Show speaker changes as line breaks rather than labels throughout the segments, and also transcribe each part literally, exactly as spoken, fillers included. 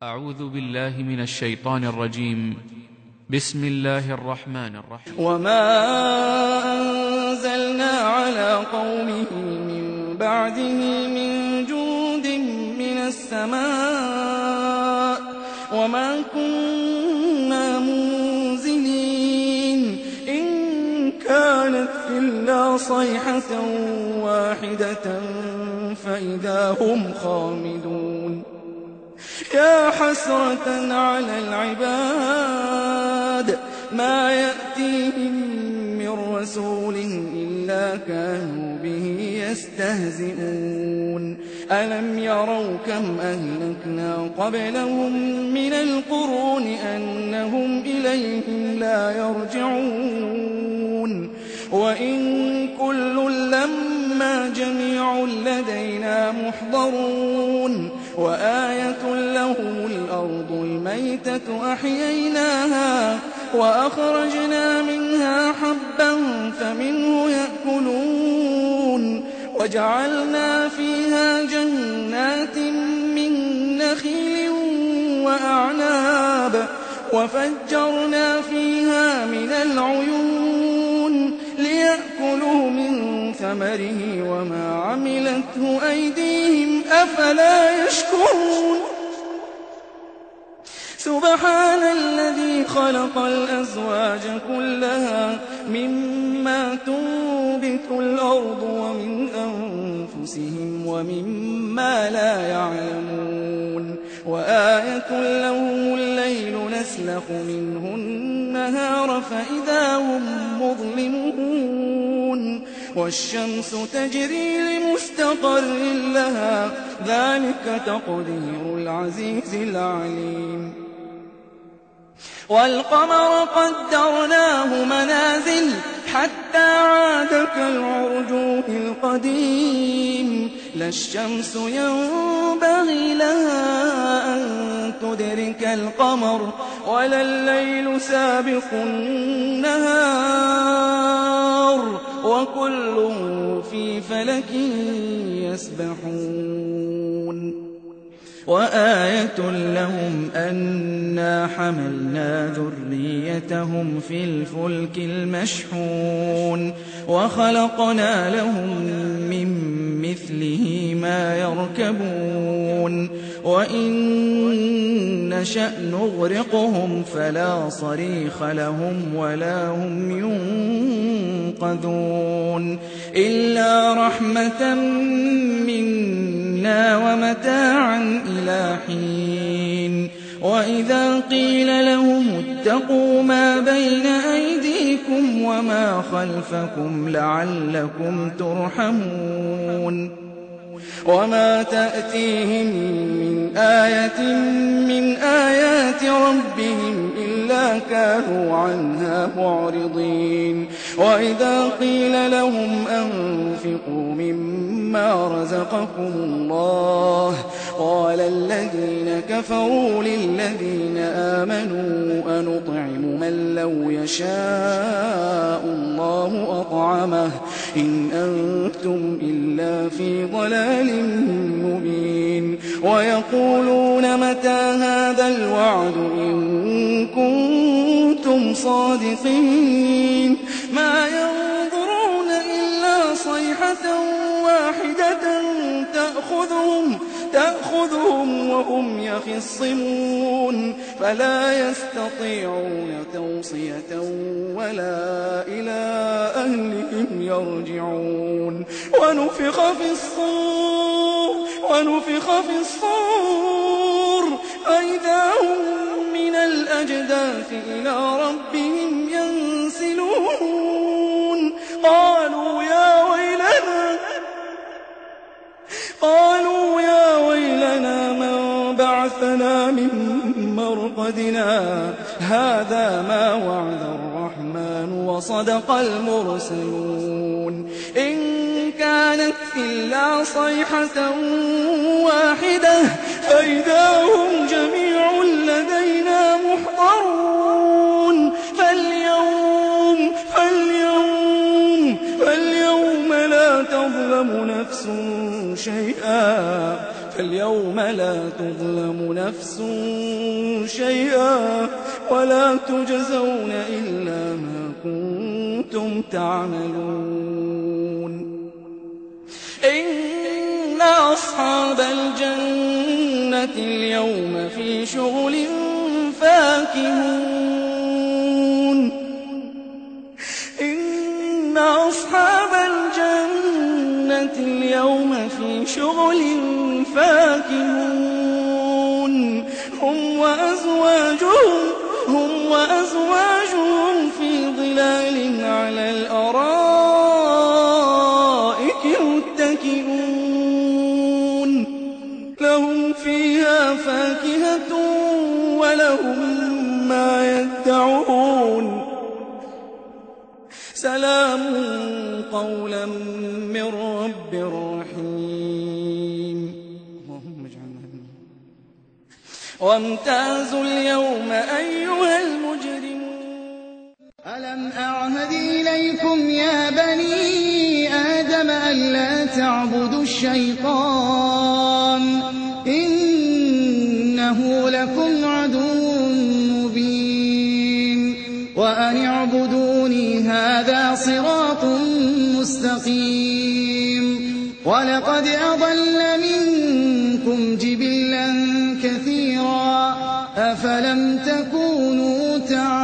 أعوذ بالله من الشيطان الرجيم. بسم الله الرحمن الرحيم.
وما أنزلنا على قومه من بعده من جند من السماء وما كنا منزلين إن كانت إلا صيحة واحدة فإذا هم خامدون. يا حسرة على العباد ما يأتيهم من رسول إلا كانوا به يستهزئون. ألم يروا كم أهلكنا قبلهم من القرون أنهم إليهم لا يرجعون. وإن كل لما جميع لدينا محضرون. وآية لهم الأرض الميتة أحييناها وأخرجنا منها حبا فمنه يأكلون. وجعلنا فيها جنات من نخيل وأعناب وفجرنا فيها من العيون ليأكلوا من ثمره وما عملته أيديهم أفلا يشكرون. سبحان الذي خلق الأزواج كلها مما تنبت الأرض ومن أنفسهم ومما لا يعلمون. وآية لهم الليل نسلخ منه النهار فإذا هم مظلمون. والشمس تجري لمستقر لها ذلك تقدير العزيز العليم. والقمر قدرناه منازل حتى عاد كالعرجون القديم. لا الشمس ينبغي لها أن تدرك القمر ولا الليل سابق النهار وكل في فلك يسبحون. وآية لهم أنا حملنا ذريتهم في الفلك المشحون وخلقنا لهم من مثله ما يركبون. وإن نشأ نغرقهم فلا صريخ لهم ولا هم ينقذون إلا رحمة منا ومتاعا إلى حين. وإذا قيل لهم اتقوا ما بين أيديكم وما خلفكم لعلكم ترحمون. وما تأتيهم من آية من آيات ربهم إلا كانوا عنها معرضين. وإذا قيل لهم أنفقوا مما رزقكم الله قال الذين كفروا للذين آمنوا أنطعم من لو يشاء الله أطعمه إن أنتم إلا في ضلال مبين. ويقولون متى هذا الوعد إن كنتم صادقين. ما ينظرون إلا صيحة واحدة تأخذهم تأخذهم وهم يخصمون فلا يستطيعون توصية ولا إلى أهلهم يرجعون. ونفخ في الصور ونفخ في الصور فإذا هم من الأجداث إلى ربهم ينسلون. قالوا يا ويلنا قالوا يا ويلنا من بعثنا من مرقدنا هذا ما وعد الرحمن وصدق المرسلون. إن كانت إلا صيحة واحدة فإذا هم جميع لدينا محضرون. فاليوم فاليوم فاليوم لا تظلم نفس شيئا فاليوم فلا تظلم نفس شيئا ولا تجزون إلا ما كنتم تعملون. إن أصحاب الجنة اليوم في شغل فاكهون إن أصحاب الجنة اليوم في شغل فاكهون هم وأزواجهم هم وأزواجهم في ظلال على الأرائك متكئون لهم فيها فاكهة ولهم ما يدعون سلام قولا من رب رحيم. اللهم اجعلنا منهم. وامتازوا اليوم أيها المجرمون.
ألم أعهد إليكم يا بني آدم ألا تعبدوا الشيطان إنه لكم عدو مبين وأن اعبدوني هذا صراط مستقيم. ولقد أضل منكم جبلا كثيرا أفلم تكونوا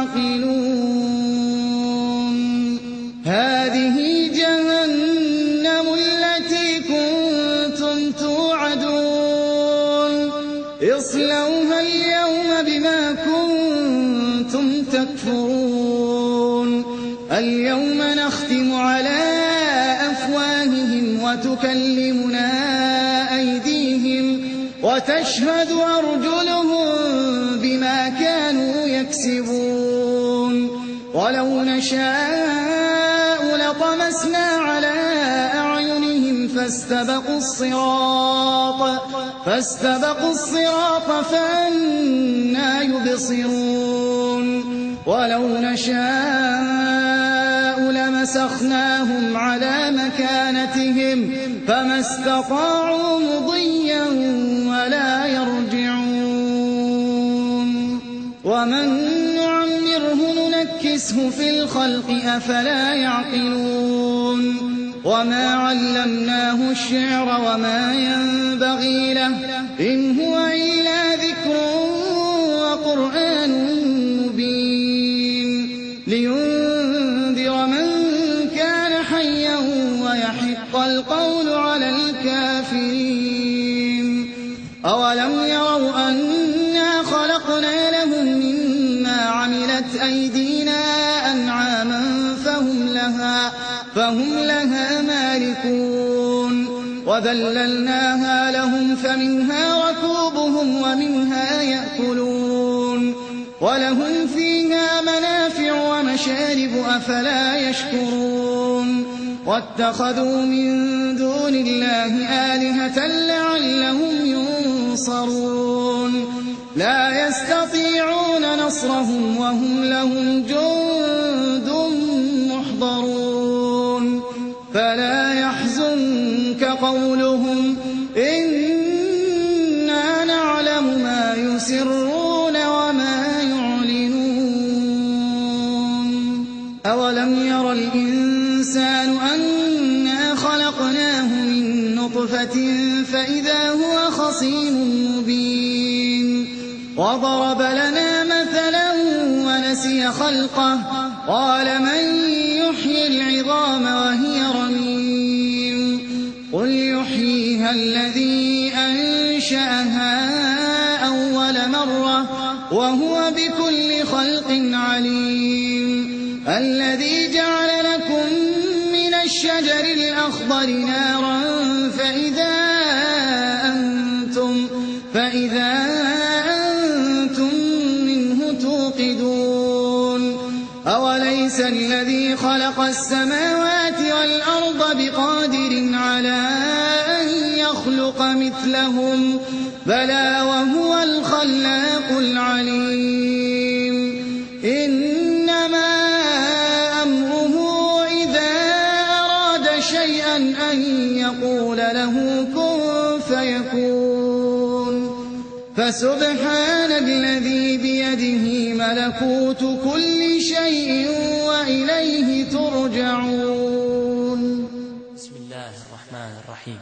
تعقلون. هذه جهنم التي كنتم توعدون اصلوها اليوم بما كنتم تكفرون. اليوم نختم على أفواههم وتكلمنا أيديهم وتشهد أرجلهم بما كانوا يكسبون. ولو نشاء لطمسنا على أعينهم فاستبقوا الصراط فاستبقوا الصراط فأنى يبصرون. ولو نشاء لمسخناهم على مكانتهم فما استطاعوا مضيا ولا يرجعون. ومن نعمره ننكسه في الخلق أفلا يعقلون. وما علمناه الشعر وما ينبغي له إن هو إلا ذكر وقرآن مبين لينذر من كان حيا ويحق القول على الكافرين. أولم يروا أنا خلقنا لهم مما عملت أيدينا أنعاما فهم لها فهم لها مالكون. وذللناها لهم فمنها ركوبهم ومنها يأكلون ولهم فيها منافع ومشارب أفلا يشكرون. واتخذوا من دون الله آلهة لعلهم ينصرون. لا يستطيعون نصرهم وهم لهم جند محضرون. فلا يحزنك قولهم إنا نعلم ما يسرون وما يعلنون. أولم ير الإنسان أنا خلقناه من نطفة فإذا هو خصيم مبين. وضرب لنا مثلا ونسي خلقه قال من يحيي العظام وهي رميم. قل يحييها الذي أنشأها أول مرة وهو بكل خلق عليم. الذي جعل لكم من الشجر الأخضر نارا فإذا أنتم فإذا أنتم منه توقدون. أوليس الذي خلق السماوات والأرض بقادر على أن يخلق مثلهم بلى وهو الخلاق العليم. إنما أمره إذا أراد شيئا أن يقول له كن فيكون. فسبحان الذي بيده ملكوت كل شيء وإليه ترجعون.
بسم الله الرحمن الرحيم.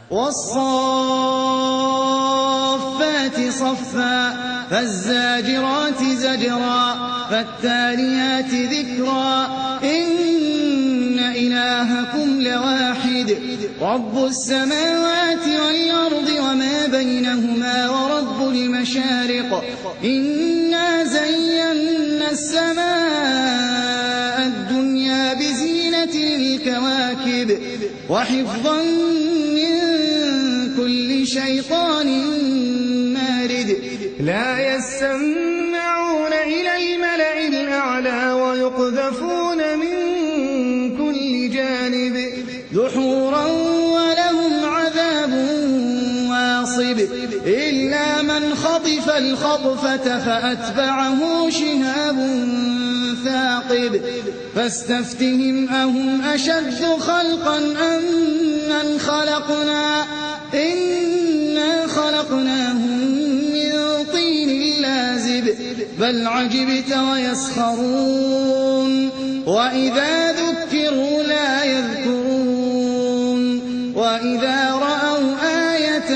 والصافات صفا فالزاجرات زجرا فالتاليات ذكرا إن إلهكم لواحد رب السماوات والأرض وما بينهما ورب المشارق إنا زينا السماء الدنيا بزينة الكواكب وحفظا من كل شيطان مارد لا يسمعون إلى الملأ الأعلى ويقذفون من كل جانب دحورا ولهم عذاب واصب إلا من خطف الخطفة فأتبعه شهاب ثاقب فاستفتهم أهم أشد خلقا أم من خلقنا إنا خلقناهم من طين لازب بل عجبت ويسخرون وإذا ذكروا لا يذكرون وإذا رأوا آية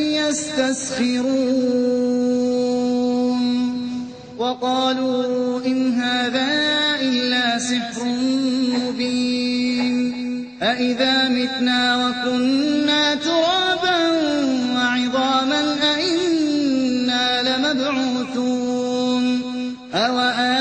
يستسخرون وقالوا إن هذا إلا سحر مبين أإذا متنا وكنا ترابا وعظاما أإنا لمبعوثون أو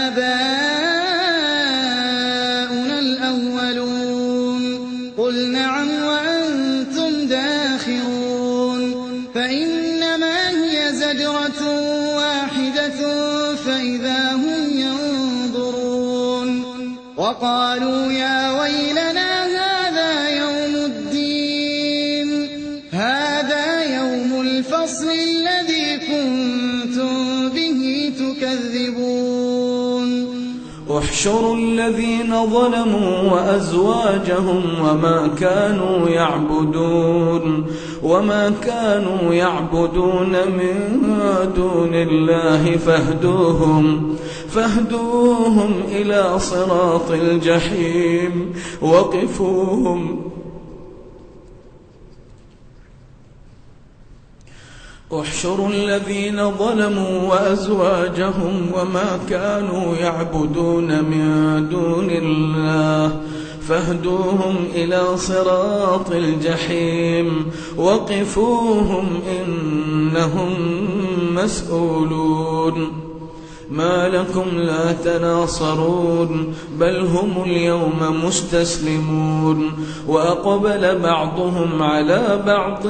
آباؤنا الأولون قل نعم وأنتم داخرون فإنما هي زجرة واحدة فإذا هم ينظرون وقالوا يا ويلنا هذا يوم الدين هذا يوم الفصل الذي كنتم به تكذبون.
احشروا الذين ظلموا وأزواجهم وما كانوا يعبدون وما كانوا يعبدون من دون الله فاهدوهم فاهدوهم إلى صراط الجحيم وقفوهم احشروا الذين ظلموا وأزواجهم وما كانوا يعبدون من دون الله فاهدوهم إلى صراط الجحيم وقفوهم إنهم مسؤولون. ما لكم لا تناصرون بل هم اليوم مستسلمون وأقبل بعضهم على بعض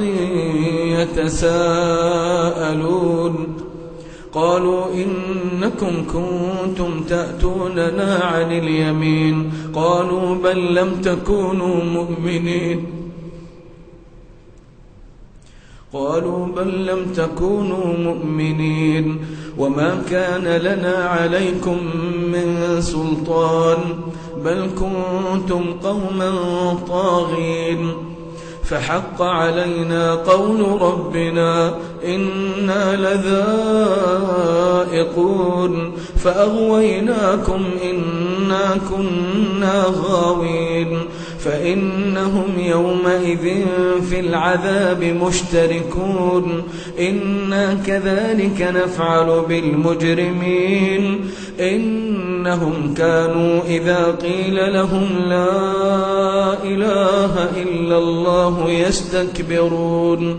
يتساءلون قالوا إنكم كنتم تأتوننا عن اليمين قالوا بل لم تكونوا مؤمنين قالوا بل لم تكونوا مؤمنين وما كان لنا عليكم من سلطان بل كنتم قوما طاغين فحق علينا قول ربنا إنا لذائقون فأغويناكم إنا كنا غاوين فإنهم يومئذ في العذاب مشتركون إنا كذلك نفعل بالمجرمين إنهم كانوا إذا قيل لهم لا إله إلا الله يستكبرون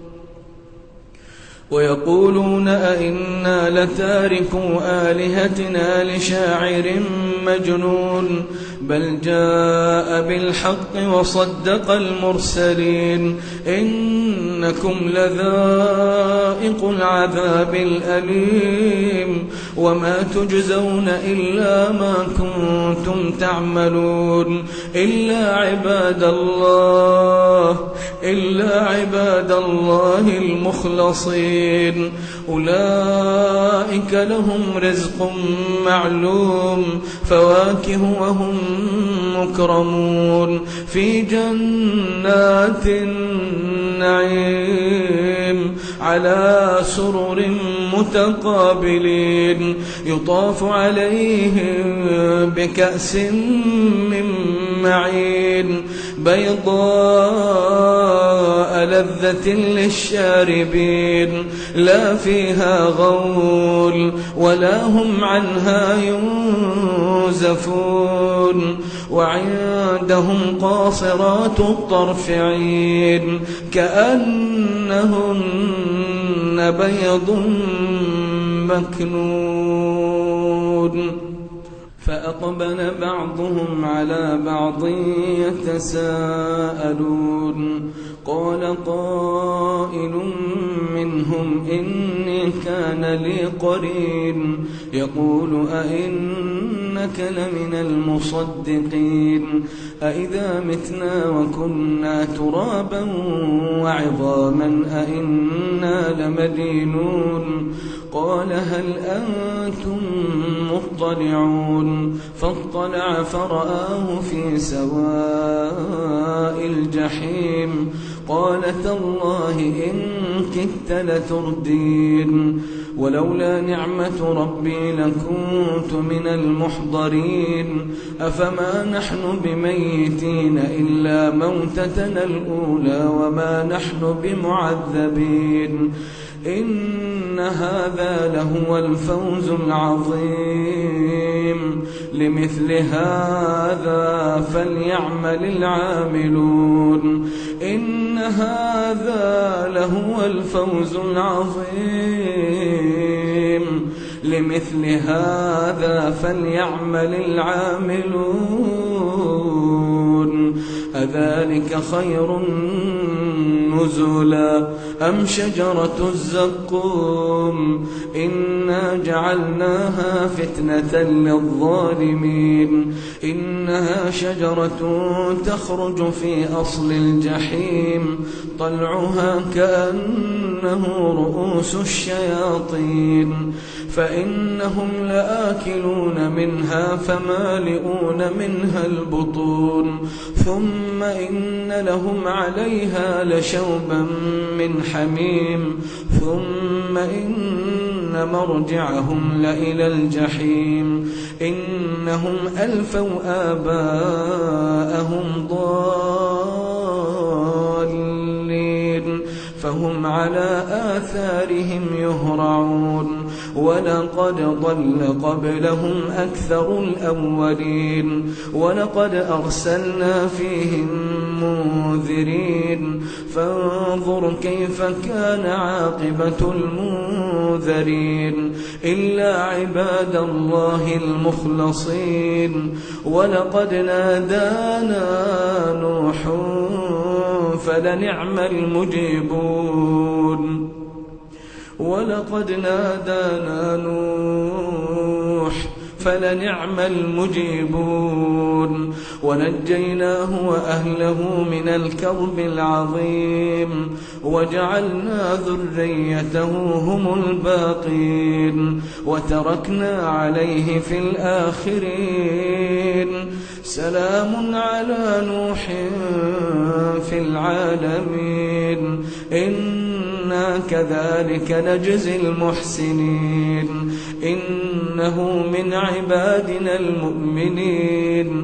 ويقولون أئنا لتاركو آلهتنا لشاعر مجنون بل جاء بالحق وصدق المرسلين إنكم لذائق العذاب الأليم وما تجزون إلا ما كنتم تعملون إلا عباد الله إلا عباد الله المخلصين أولئك لهم رزق معلوم فواكه وهم مكرمون في جنات النعيم على سرر متقابلين يطاف عليهم بكأس من معين بيضاء لذة للشاربين لا فيها غول ولا هم عنها ينزفون وعندهم قاصرات الطرف عين كأنهن بيض مكنون فأقبل بعضهم على بعض يتساءلون قال قائل منهم إني كان لي قرين يقول أئنك لمن المصدقين أئذا متنا وكنا ترابا وعظاما أئنا لمدينون قال هل أنتم مطلعون فاطلع فرآه في سواء الجحيم قال تالله إن كدت لتردين ولولا نعمة ربي لكنت من المحضرين أفما نحن بميتين إلا موتتنا الأولى وما نحن بمعذبين إن هذا لهو الفوز العظيم لمثل هذا فليعمل العاملون إن هذا لهو الفوز العظيم لمثل هذا فليعمل العاملون أذلك خير نزلا أم شجرة الزقوم إنا جعلناها فتنة للظالمين إنها شجرة تخرج في أصل الجحيم طلعها كأنه رؤوس الشياطين فإنهم لآكلون منها فمالئون منها البطون ثم إن لهم عليها لشوبا من حميم ثم إن مرجعهم لإلى الجحيم إنهم ألفوا آباءهم ضالين فهم على آثارهم يهرعون ولقد ضل قبلهم أكثر الأولين ولقد أرسلنا فيهم منذرين فانظر كيف كان عاقبة المنذرين إلا عباد الله المخلصين ولقد نادانا نوح فلنعم المجيبون ولقد نادانا نوح فلنعم المجيبون ونجيناه وأهله من الكرب العظيم وجعلنا ذريته هم الباقين وتركنا عليه في الآخرين سلام على نوح في العالمين إنا كذلك نجزي المحسنين إنه من عبادنا المؤمنين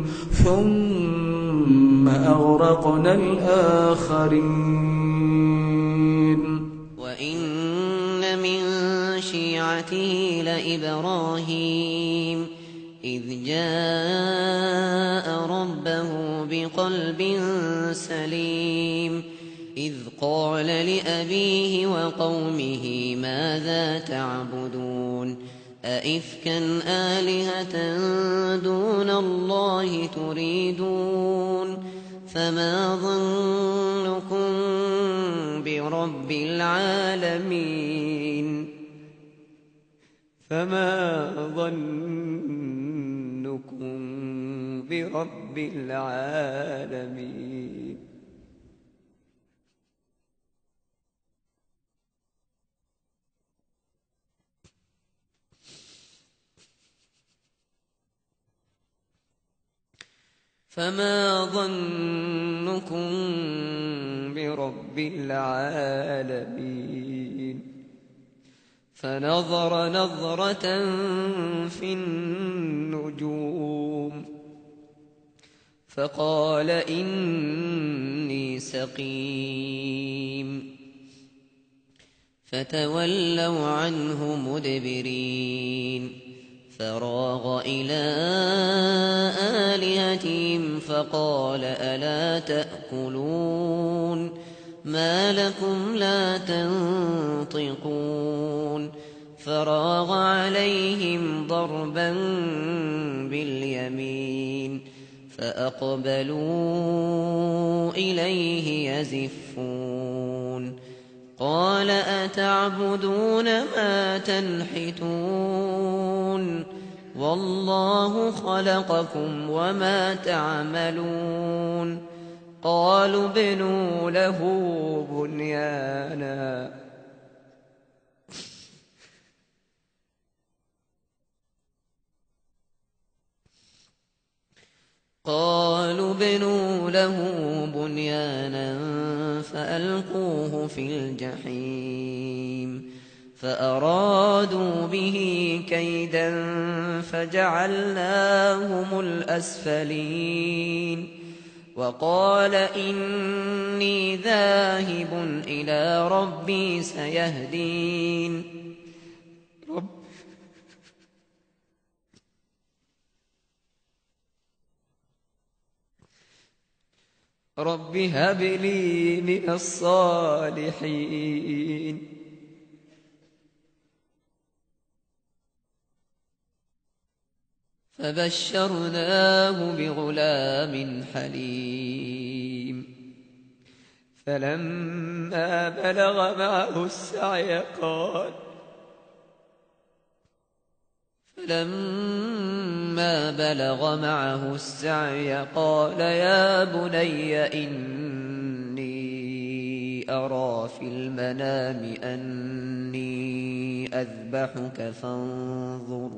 ثم أغرقنا الآخرين
وإن من شيعته لإبراهيم إذ جاء ربه بقلب سليم إذ قال لأبيه وقومه ماذا تعبدون أئفكا آلهة دون الله تريدون فما ظنكم برب العالمين فما ظنكم برب العالمين فما ظنكم برب العالمين فنظر نظرة في النجوم فقال إني سقيم فتولوا عنه مدبرين فراغ إلى آلهتهم فقال ألا تأكلون ما لكم لا تنطقون فراغ عليهم ضربا باليمين فأقبلوا إليه يزفون قال أتعبدون ما تنحتون والله خلقكم وما تعملون قالوا ابنوا له بنيانا قالوا ابنوا له بنيانا فألقوه في الجحيم فأرادوا به كيدا فجعلناهم الأسفلين وقال إني ذاهب إلى ربي سيهدين رب رب هب لي من الصالحين فبشرناه بغلام حليم فلما بلغ معه السعي قال فلما بلغ معه السعي قال يا بني إني أرى في المنام أني أذبحك فانظر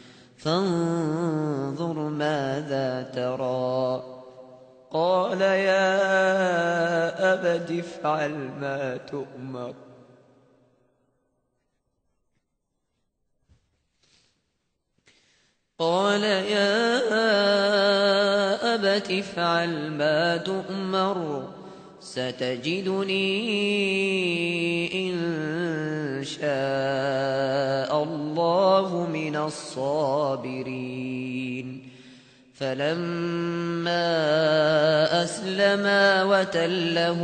فانظر ماذا ترى قال يا أبت افعل ما تؤمر قال يا أبت افعل ما تؤمر ستجدني إن شاء الله من الصابرين فلما أسلما وتله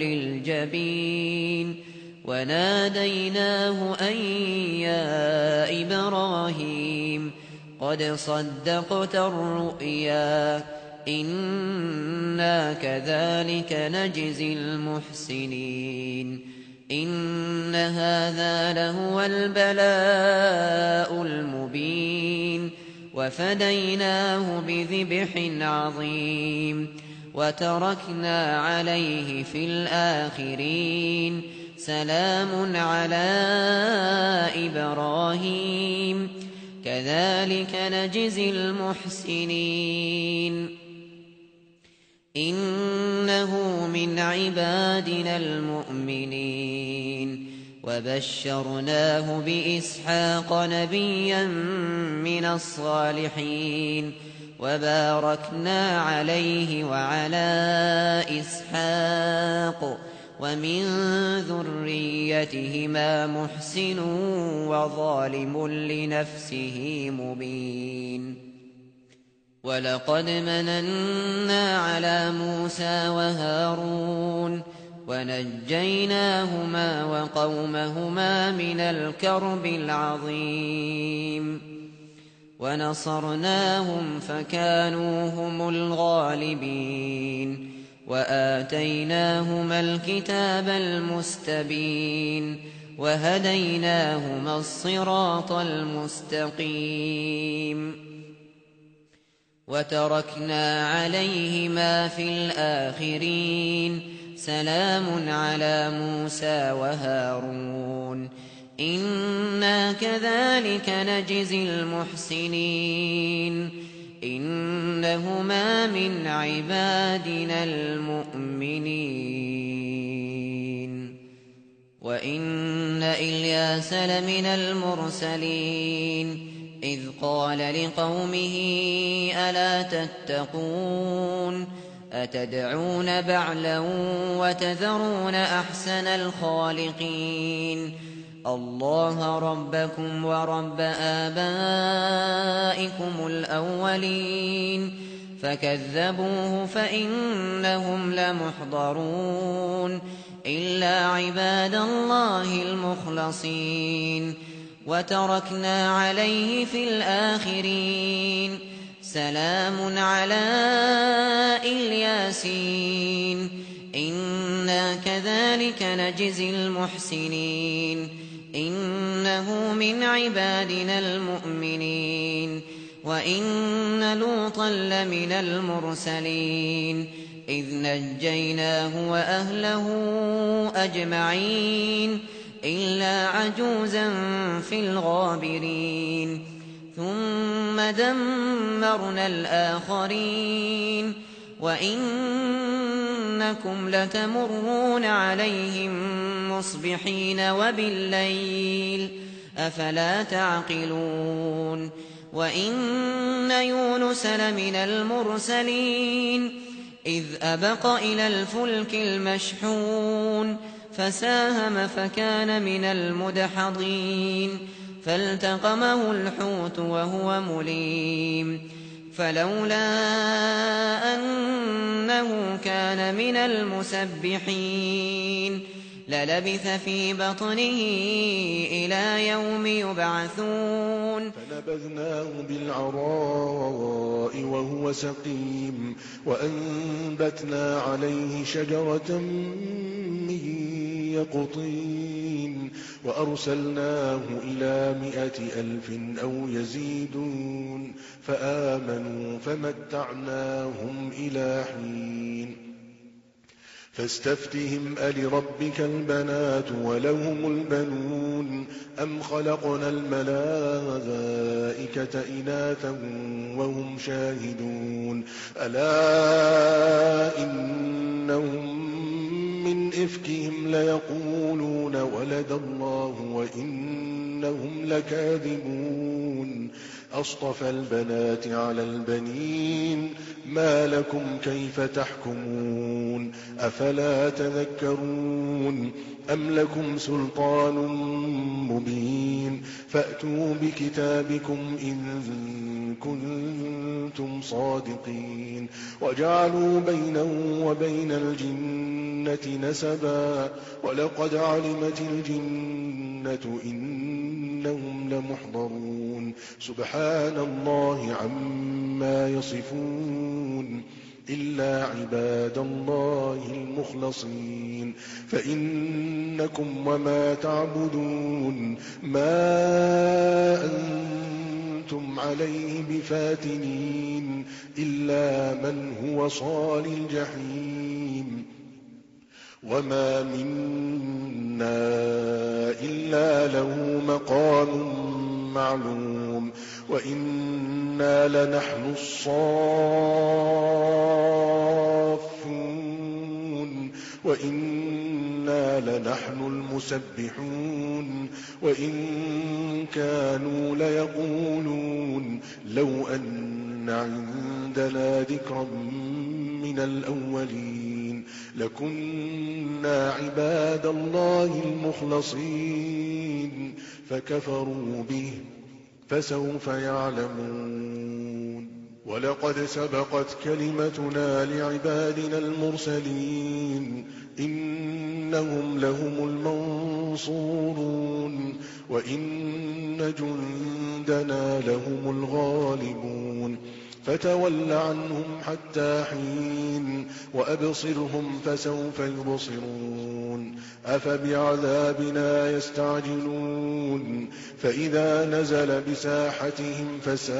للجبين وناديناه أن يا إبراهيم قد صدقت الرؤيا إنا كذلك نجزي المحسنين إن هذا لهو البلاء المبين وفديناه بذبح عظيم وتركنا عليه في الآخرين سلام على إبراهيم كذلك نجزي المحسنين إنه من عبادنا المؤمنين وبشرناه بإسحاق نبيا من الصالحين وباركنا عليه وعلى إسحاق ومن ذريتهما محسن وظالم لنفسه مبين ولقد مننا على موسى وهارون ونجيناهما وقومهما من الكرب العظيم ونصرناهم فكانوا هم الغالبين وآتيناهما الكتاب المستبين وهديناهما الصراط المستقيم وتركنا عليهما في الآخرين سلام على موسى وهارون إنا كذلك نجزي المحسنين إنهما من عبادنا المؤمنين وإن إلياس لمن المرسلين إذ قال لقومه ألا تتقون أتدعون بعلا وتذرون أحسن الخالقين الله ربكم ورب آبائكم الأولين فكذبوه فإنهم لمحضرون إلا عباد الله المخلصين وتركنا عليه في الآخرين سلام على الياسين إنا كذلك نجزي المحسنين إنه من عبادنا المؤمنين وإن لوطا لمن المرسلين إذ نجيناه وأهله أجمعين إلا عجوزا في الغابرين ثم دمرنا الآخرين وإنكم لتمرون عليهم مصبحين وبالليل أفلا تعقلون وإن يونس لمن المرسلين إذ أبق إلى الفلك المشحون فساهم فكان من المدحضين فالتقمه الحوت وهو مليم فلولا أنه كان من المسبحين للبث في بطنه إلى يوم يبعثون
فنبذناه بالعراء وهو سقيم وأنبتنا عليه شجرة من يقطين وأرسلناه إلى مائة ألف أو يزيدون فآمنوا فمتعناهم إلى حين فاستفتهم ألربك البنات ولهم البنون أم خلقنا الملائكة إناثا وهم شاهدون ألا إنهم من إفكهم ليقولون ولد الله وإنهم لكاذبون أصطفى البنات على البنين ما لكم كيف تحكمون أفلا تذكرون أم لكم سلطان مبين فأتوا بكتابكم إن كنتم صادقين وجعلوا بينه وبين الجنة نسبا ولقد علمت الجنة إنهم لمحضرون سبحان الله عما يصفون إلا عباد الله المخلصين فإنكم وما تعبدون ما أنتم عليه بفاتنين إلا من هو صال الجحيم وما منا إلا له مقام معلوم وإنا لنحن الصافون وإنا لنحن المسبحون وإن كانوا ليقولون لو أن عندنا ذكرا من الأولين لكنا عباد الله المخلصين فكفروا به فسوف يعلمون ولقد سبقت كلمتنا لعبادنا المرسلين إنهم لهم المنصورون وإن جندنا لهم الغالبون فتول عنهم حتى حين وأبصرهم فسوف يبصرون أفبعذابنا يستعجلون فإذا نزل بساحتهم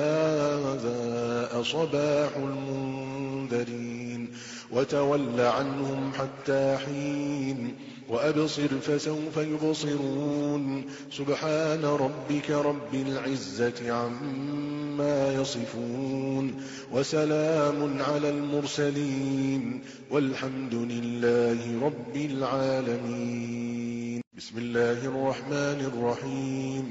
فساء صباح المنذرين وتول عنهم حتى حين وأبصر فسوف يبصرون سبحان ربك رب العزة عما يصفون وسلام على المرسلين والحمد لله رب العالمين. بسم الله الرحمن الرحيم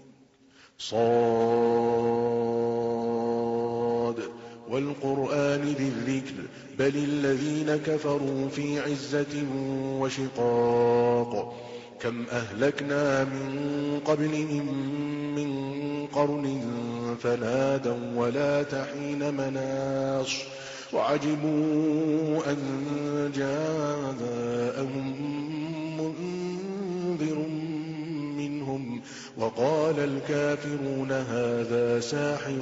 صاد والقرآن ذي الذكر بل الذين كفروا في عزة وشقاق كم أهلكنا من قبلهم من قرن فنادوا ولا تحين مناص وعجبوا أن جاءهم منذر منهم وقال الكافرون هذا ساحر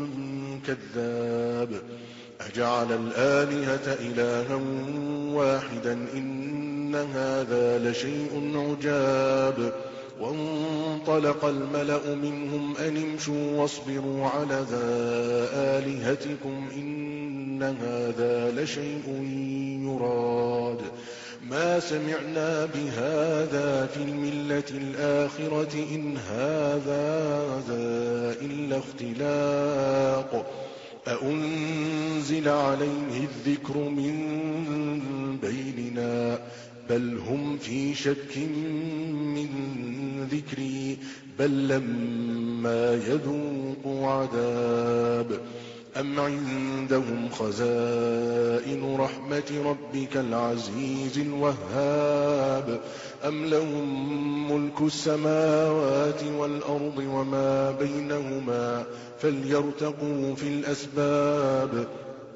كذاب أجعل الآلهة إلها واحدا إن هذا لشيء عجاب وانطلق الملأ منهم أن امشوا واصبروا على آلهتكم إن هذا لشيء يراد ما سمعنا بهذا في الملة الآخرة إن هذا إلا اختلاق أأنزل عليه الذكر من بيننا بل هم في شك من ذكري بل لما يذوقوا عذاب أم عندهم خزائن رحمة ربك العزيز الوهاب أم لهم ملك السماوات والأرض وما بينهما فليرتقوا في الأسباب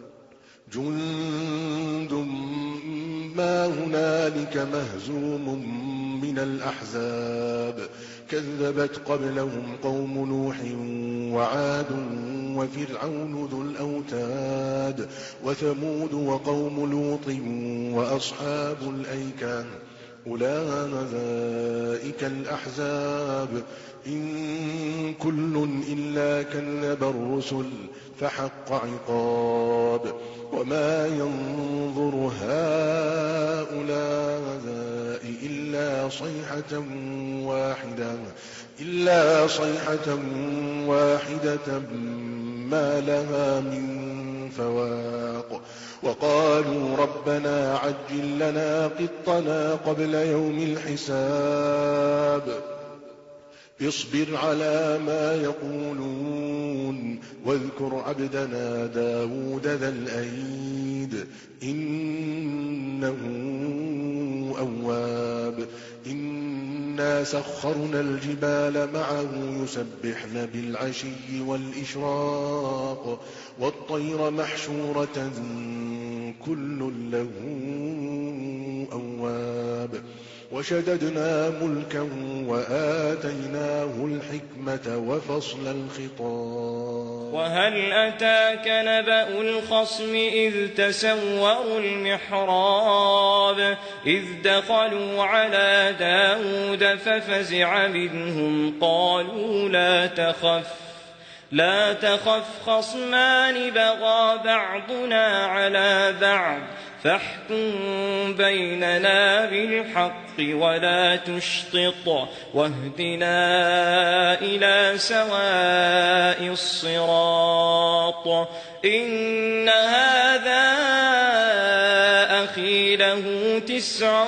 جند ما هنالك مهزوم من الأحزاب كذبت قبلهم قوم نوح وعاد وفرعون ذو الأوتاد وثمود وقوم لوط وأصحاب الأيكة أولئك الأحزاب إن كل إلا كذب الرسل فحق عقاب وما ينظر هؤلاء إلا صيحة واحدة إلا صيحة واحدة ما لها من فواق وقالوا ربنا عجل لنا قطنا قبل يوم الحساب اصبر على ما يقولون واذكر عبدنا داود ذا الأيد إنه أواب إنا سخرنا الجبال معه يسبحن بالعشي والإشراق والطير محشورة كل له أواب وشددنا ملكا وآتيناه الحكمة وفصل الخطاب
وهل أتاك نبأ الخصم إذ تسوروا المحراب إذ دخلوا على داود ففزع منهم قالوا لا تخف لا تخف خصمان بغى بعضنا على بعض فاحكم بيننا بالحق ولا تشطط واهدنا إلى سواء الصراط إن هذا أخي له تسع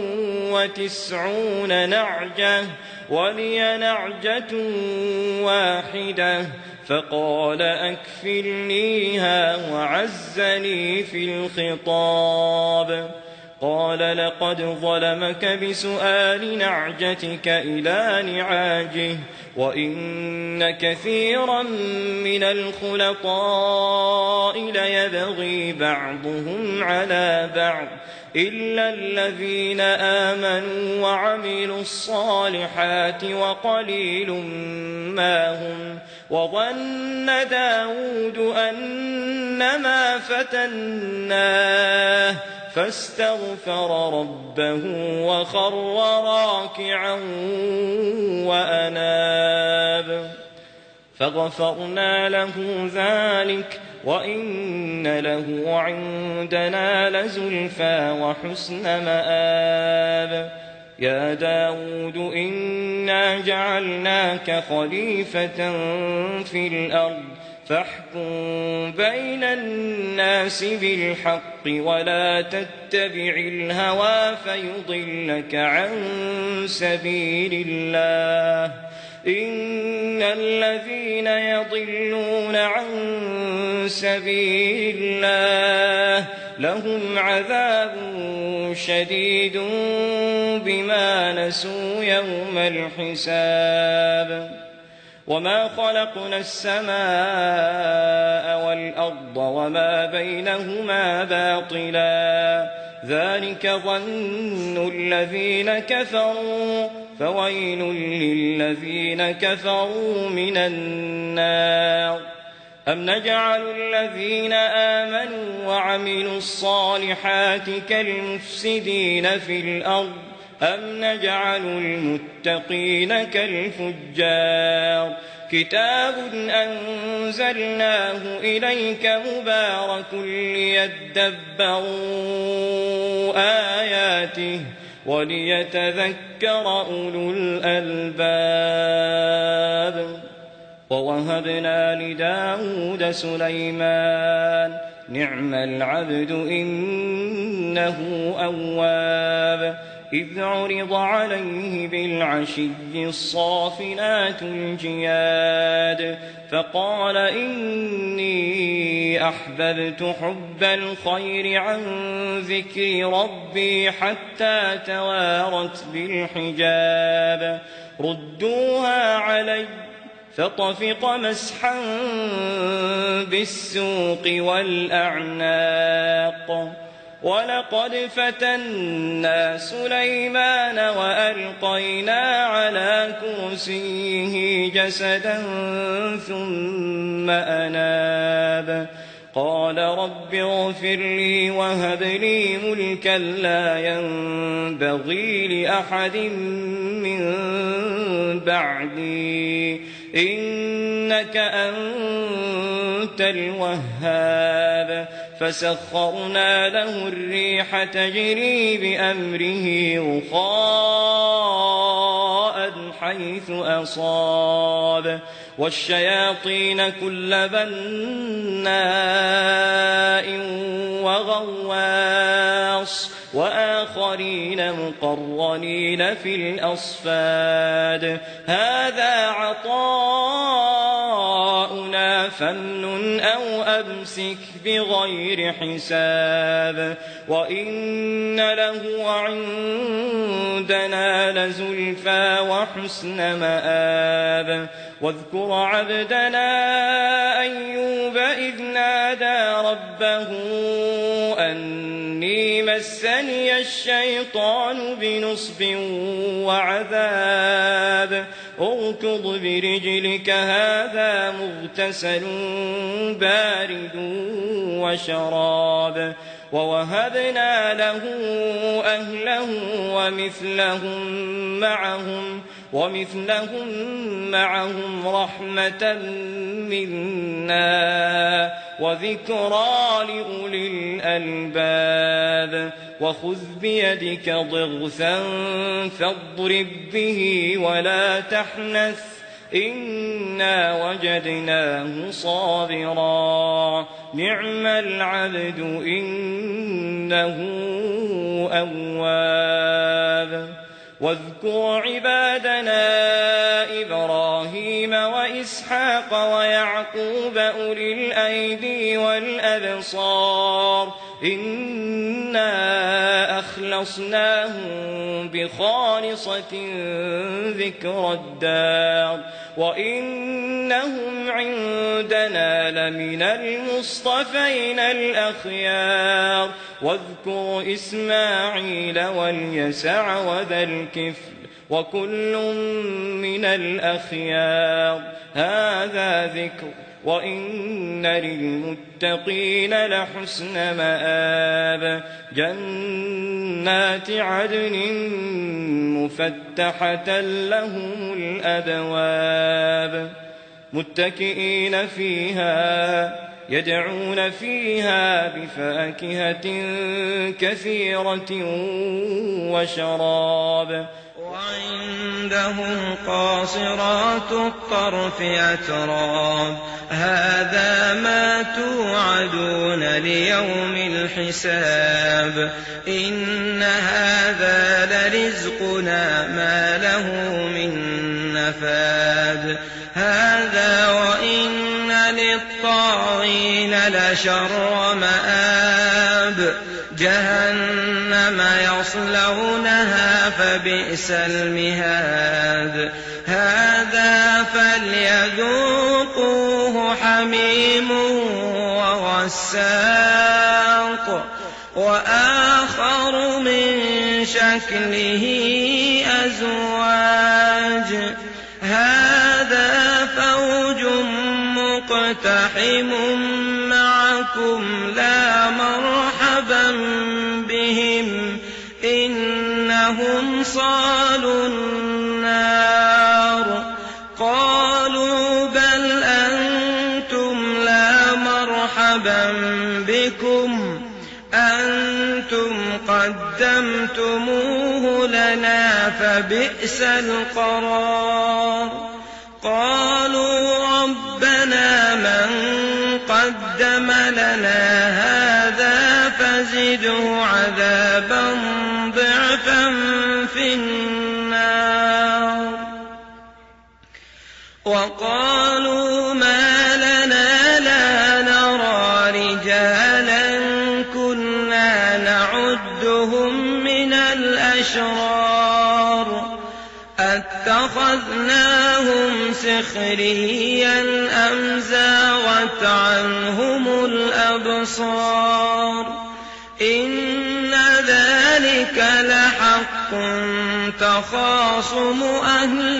وتسعون نعجة ولي نعجة واحدة فقال أكفلنيها وعزني في الخطاب قال لقد ظلمك بسؤال نعجتك إلى نعاجه وإن كثيرا من الخلطاء ليبغي بعضهم على بعض إلا الذين آمنوا وعملوا الصالحات وقليل ما هم وظن داود أنما فتناه فاستغفر ربه وخر راكعا وأناب فغفرنا له ذلك وإن له عندنا لزلفى وحسن مآب يا داود إنا جعلناك خليفة في الأرض فاحكم بين الناس بالحق ولا تتبع الهوى فيضلك عن سبيل الله إن الذين يضلون عن سبيل الله لهم عذاب شديد بما نسوا يوم الحساب وما خلقنا السماء والأرض وما بينهما باطلا ذلك ظن الذين كفروا فويل للذين كفروا من النار أم نجعل الذين آمنوا وعملوا الصالحات كالمفسدين في الأرض أم نجعل المتقين كالفجار كتاب أنزلناه إليك مبارك ليدبروا آياته وليتذكر أولو الألباب ووهبنا لداود سليمان نعم العبد إنه أواب إذ عرض عليه بالعشي الصافنات الجياد فقال إني أحببت حب الخير عن ذكر ربي حتى توارت بالحجاب ردوها علي فطفق مسحا بالسوق والأعناق ولقد فتنا سليمان وألقينا على كرسيه جسدا ثم أناب قال رب اغفر لي وهب لي ملكا لا ينبغي لأحد من بعدي إنك أنت الوهاب فسخرنا له الريح تجري بأمره رخاء حيث أصاب والشياطين كل بناء وغواص وآخرين مقرنين في الأصفاد هذا عطاؤنا فامنن أو أمسك بغير حساب وإن له عندنا لزلفى وحسن مآب واذكر عبدنا أيوب إذ نادى ربه أني مسني الشيطان بنصب وعذاب اركض برجلك هذا مغتسل بارد وشراب ووهبنا له أهله ومثلهم معهم ومثلهم معهم رحمة منا وذكرى لأولي الألباب وخذ بيدك ضغثا فاضرب به ولا تحنث إنا وجدناه صابرا نعم العبد إنه أواب واذكر عبادنا إبراهيم وإسحاق ويعقوب أولي الأيدي والأبصار إنا أخلصناهم بخالصة ذكر الدار وإنهم عندنا لمن المصطفين الأخيار واذكر إسماعيل واليسع وذا الكفل وكل من الأخيار هذا ذكر وإن للمتقين لحسن مآب جنات عدن مفتحة لهم الأبواب متكئين فيها يدعون فيها بفاكهة كثيرة وشراب
وعندهم قاصرات الطرف أتراب هذا ما توعدون ليوم الحساب إن هذا لرزقنا ما له من نفاد هذا وإن للطاغين لشر مآب جهنم يصلونها فبئس المهاد هذا فليذوقوه حميم وغساق وآخر من شكله أزواج هذا فوج مقتحم معكم لا مرحبا بهم إنهم صالوا النار قالوا بل أنتم لا مرحبا بكم أنتم قدمتموه لنا فبئس القرار قالوا ربنا من قدم لنا هذا فزده عذابا ضعفا في النار وقالوا ما لنا لا نرى رجالا كنا نعدهم من الأشرار أتخذناهم سخريا أم زاغت عنهم الأبصار إن ذلك لحق تخاصم أهل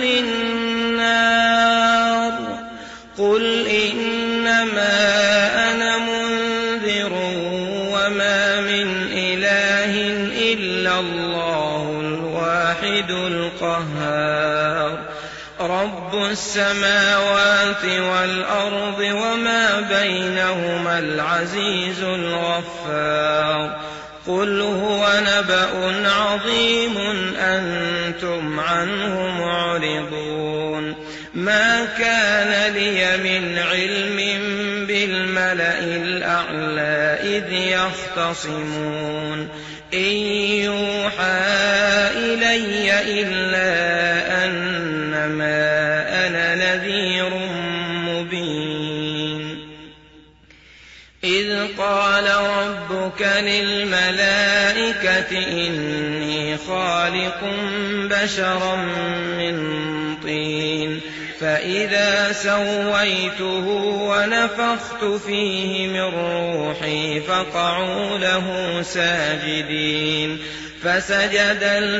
النار قل إنما أنا منذر وما من إله إلا الله الواحد القهار رب السماوات والأرض وما بينهما العزيز الغفار قل هو نبأ عظيم أنتم عنه معرضون ما كان لي من علم بالملأ الأعلى إذ يختصمون إن يوحى إلي إلا أنما أنا نذير مبين إذ قال ربك للملائكة إني خالق بشرا من طين فإذا سويته ونفخت فيه من روحي فقعوا له ساجدين فسجد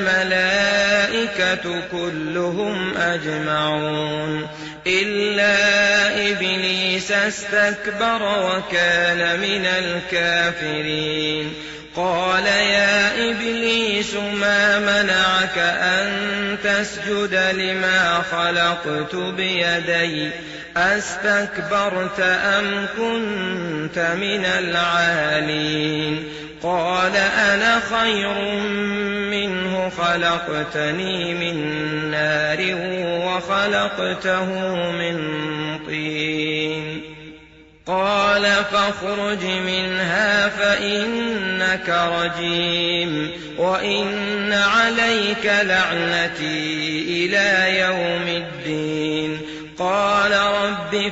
الملائكة كلهم أجمعون إلا إبليس استكبر وكان من الكافرين قال يا إبليس ما منعك أن تسجد لما خلقت بيدي أستكبرت أم كنت من العالين قال أنا خير منه خلقتني من نار وخلقته من طين قال فاخرج منها فإنك رجيم وإن عليك لعنتي إلى يوم الدين قال رب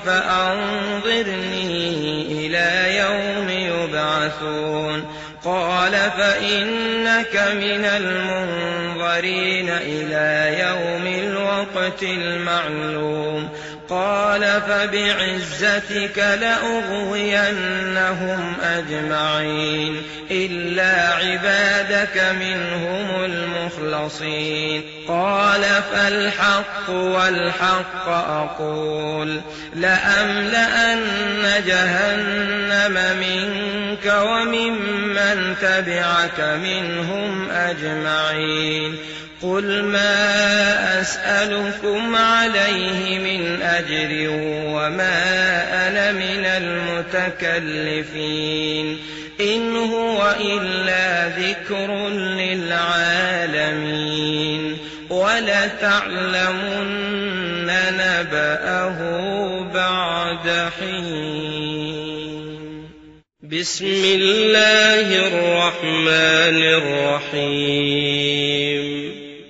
فأنظرني إلى يوم يبعثون قال فإنك من المنظرين إلى يوم الوقت المعلوم قال فبعزتك لأغوينهم أجمعين إلا عبادك منهم المخلصين قال فالحق والحق أقول لأملأن جهنم منك وممن تبعك منهم أجمعين قل ما أسألكم عليه من أجر وما أنا من المتكلفين إن هو إلا ذكر للعالمين وَلَتَعْلَمُنَّ نَبَأَهُ بَعْدَ حِينٍ. بسم الله الرحمن الرحيم.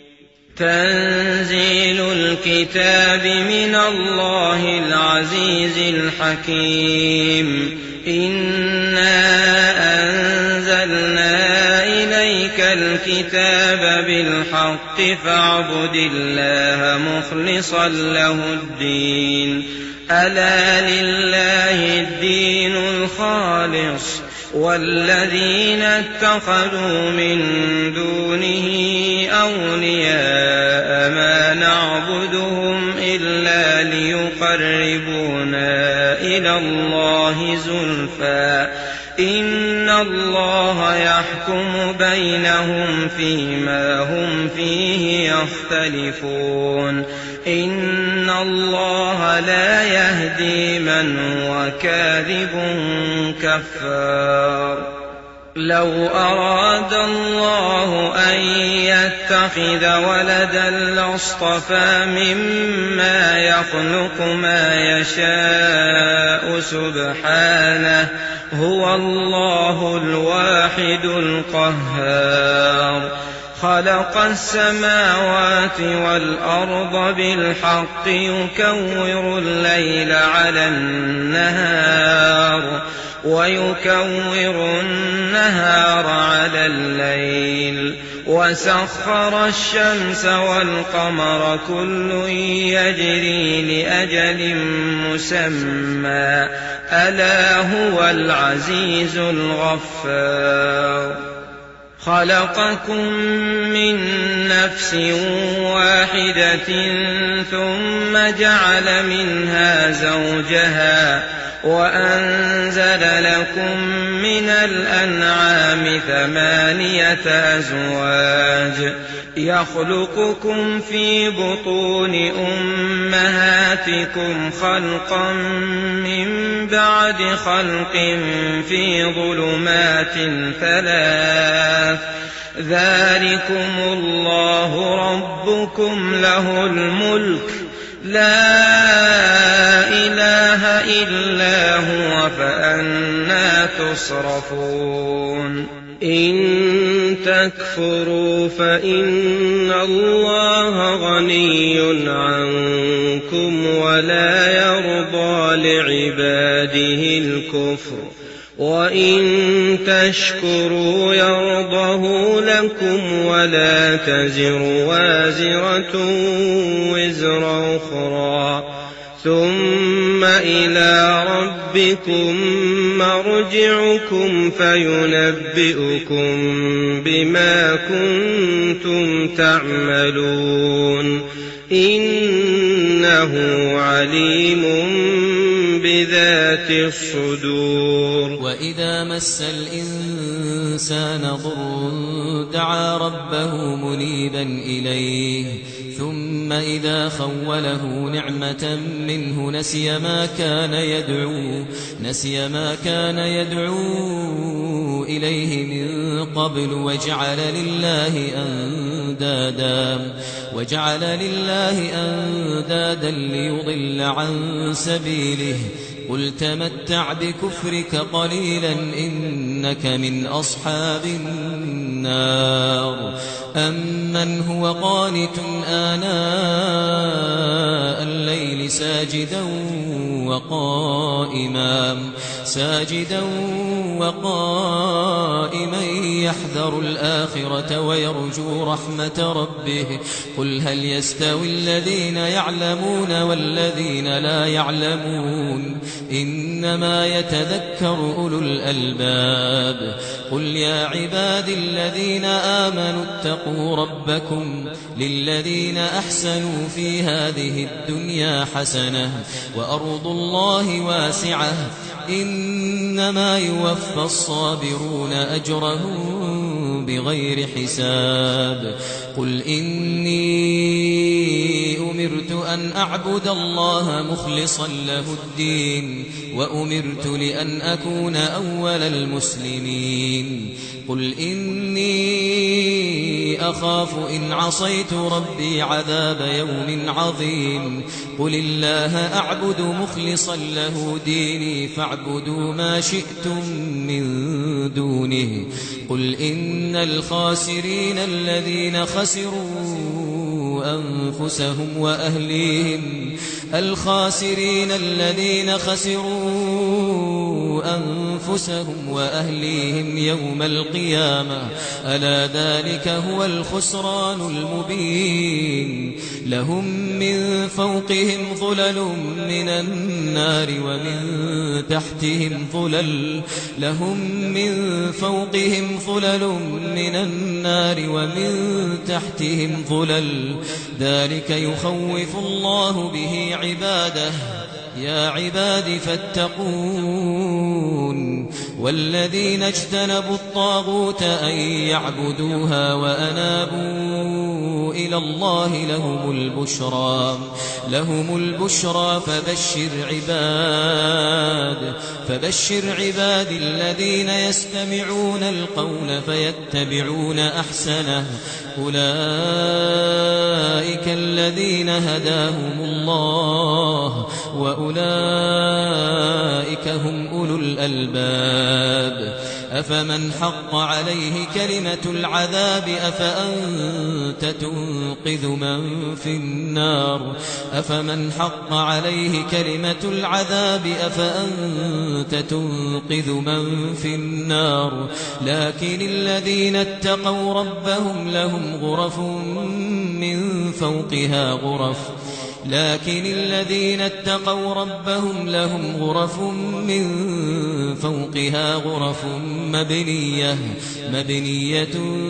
تنزيل الكتاب من الله العزيز الحكيم. إنا أنزلنا إليك الكتاب بالحق فاعبد الله مخلصا له الدين. ألا لله الدين الخالص والذين اتخذوا من دونه أولياء ما نعبدهم إلا ليقربونا إلى الله زلفى إن الله يحكم بينهم فيما هم فيه يختلفون. إن الله لا يهدي من هو كاذب كفار. لو أراد الله أن يتخذ ولدا لاصطفى مما يخلق ما يشاء سبحانه هو الله الواحد القهار. خلق السماوات والأرض بالحق يكور الليل على النهار ويكور النهار على الليل وسخر الشمس والقمر كل يجري لأجل مسمى ألا هو العزيز الغفار. خلقكم من نفس واحدة ثم جعل منها زوجها وأنزل لكم من الأنعام ثمانية أزواج يخلقكم في بطون أمهاتكم خلقا من بعد خلق في ظلمات ثلاث ذلكم الله ربكم له الملك لا إله إلا هو فأنى تصرفون. إن تكفروا فإن الله غني عنكم ولا يرضى لعباده الكفر وإن تشكروا يرضه لكم ولا تزر وازرة وزر أخرى ثم إلى ربكم مرجعكم فينبئكم بما كنتم تعملون إنه عليم بذات الصدور.
وإذا مس الإنسان ضر دعا ربه منيبا إليه ثم إذا خوله نعمة منه نسي ما كان يدعو نسي ما كان يدعو إليه من قبل وجعل لله أندادا وجعل لله أندادا ليضل عن سبيله قل تمتع بكفرك قليلا إنك من أصحاب النار. أمن هو قانت آناء الليل ساجدا وقائما ساجدا وقائما يحذر الآخرة ويرجو رحمة ربه قل هل يستوي الذين يعلمون والذين لا يعلمون إنما يتذكر أولو الألباب. قل يا عباد الذين آمنوا اتقوا ربكم للذين أحسنوا في هذه الدنيا حسنة وأرض الله واسعة إنما يوفى الصابرون أجرهم بغير حساب. قل إني أمرت أن أعبد الله مخلصا له الدين وأمرت لأن أكون أول المسلمين قل إني أخاف إن عصيت ربي عذاب يوم عظيم قل الله أعبد مخلصا له ديني فاعبدوا ما شئتم من دونه قل إن الخاسرين الذين خسروا أنفسهم وأهليهم الخاسرين الذين خسروا أنفسهم وأهليهم يوم القيامة ألا ذلك هو الخسران المبين لهم من فوقهم ظلل من النار ومن تحتهم ظلل لهم من فوقهم ظلل من النار ومن تحتهم ظلل ذلك يخوف الله به عباده يا عباد فاتقون والذين اجتنبوا الطاغوت أن يعبدوها وأنابوا إلى الله لهم البشرى لهم البشرى فبشر عباد فبشر عباد الذين يستمعون القول فيتبعون أحسنه أولئك الذين هداهم الله وأولئك هم أولو الألباب أفمن حق عليه كلمة العذاب أفأنت تنقذ من في النار أفمن حق عليه كلمة العذاب أفأنت تنقذ من في النار لكن الذين اتقوا ربهم لهم غرف من فوقها غرف لكن الذين اتقوا ربهم لهم غرف من فوقها غرف مبنية مبنية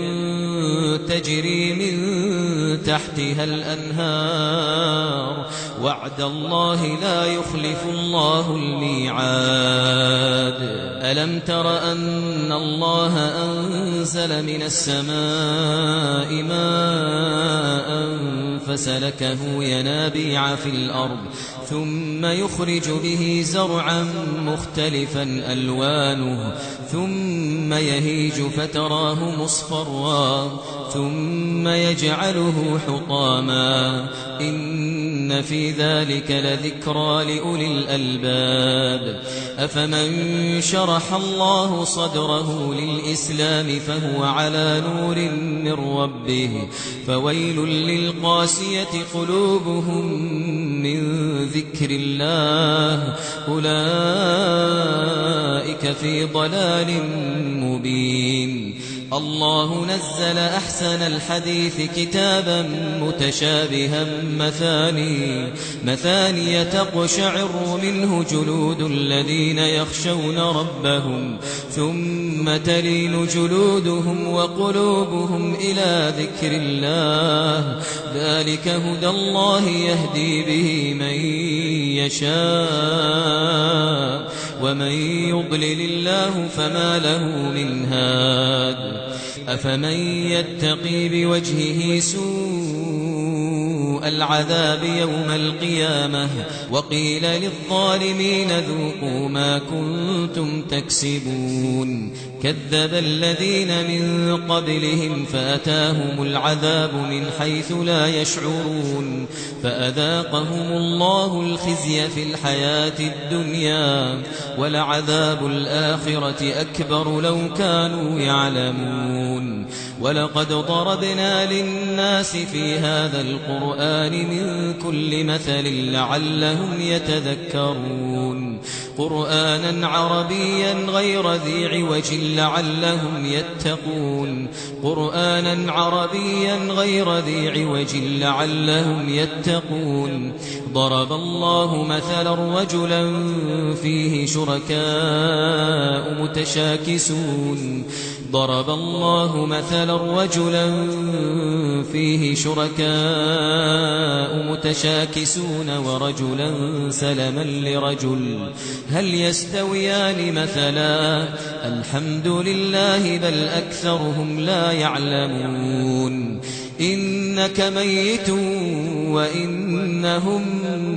تجري من تحتها الأنهار وعد الله لا يخلف الله الميعاد ألم تر أن الله أنزل من السماء ماء فسلكه ينابيع في الأرض ثم يخرج به زرعا مختلفا ألوانه ثم يهيج فتراه مصفرا ثم يجعله حطاما إن في ذلك لذكرى لأولي الألباب أفمن شرح الله صدره للإسلام فهو على نور من ربه فويل للقاسية قلوبهم من ذكر الله أولئك في ضلال مبين الله نزل أحسن الحديث كتابا متشابها مثاني مثاني تقشعر منه جلود الذين يخشون ربهم ثم تلين جلودهم وقلوبهم إلى ذكر الله ذلك هدى الله يهدي به من يشاء ومن يضلل الله فما له من هاد أفمن يتقي بوجهه سوء العذاب يوم القيامة وقيل للظالمين ذوقوا ما كنتم تكسبون كذب الذين من قبلهم فأتاهم العذاب من حيث لا يشعرون فأذاقهم الله الخزي في الحياة الدنيا ولعذاب الآخرة أكبر لو كانوا يعلمون ولقد ضربنا للناس في هذا القرآن من كل مثل لعلهم يتذكرون قرآنا عربيا غير ذي عوج لعلهم يتقون قرآنا عربيا غير ذي عوج لعلهم يتقون ضرب الله مثلا رجلا فيه شركاء متشاكسون ضرب الله مثلا رجلا فيه شركاء متشاكسون ورجلا سلما لرجل هل يستويان مثلا الحمد لله بل أكثرهم لا يعلمون إنك ميت وإنهم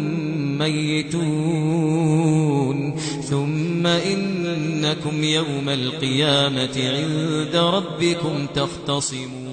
ميتون ثم إنكم يوم القيامة عند ربكم تختصمون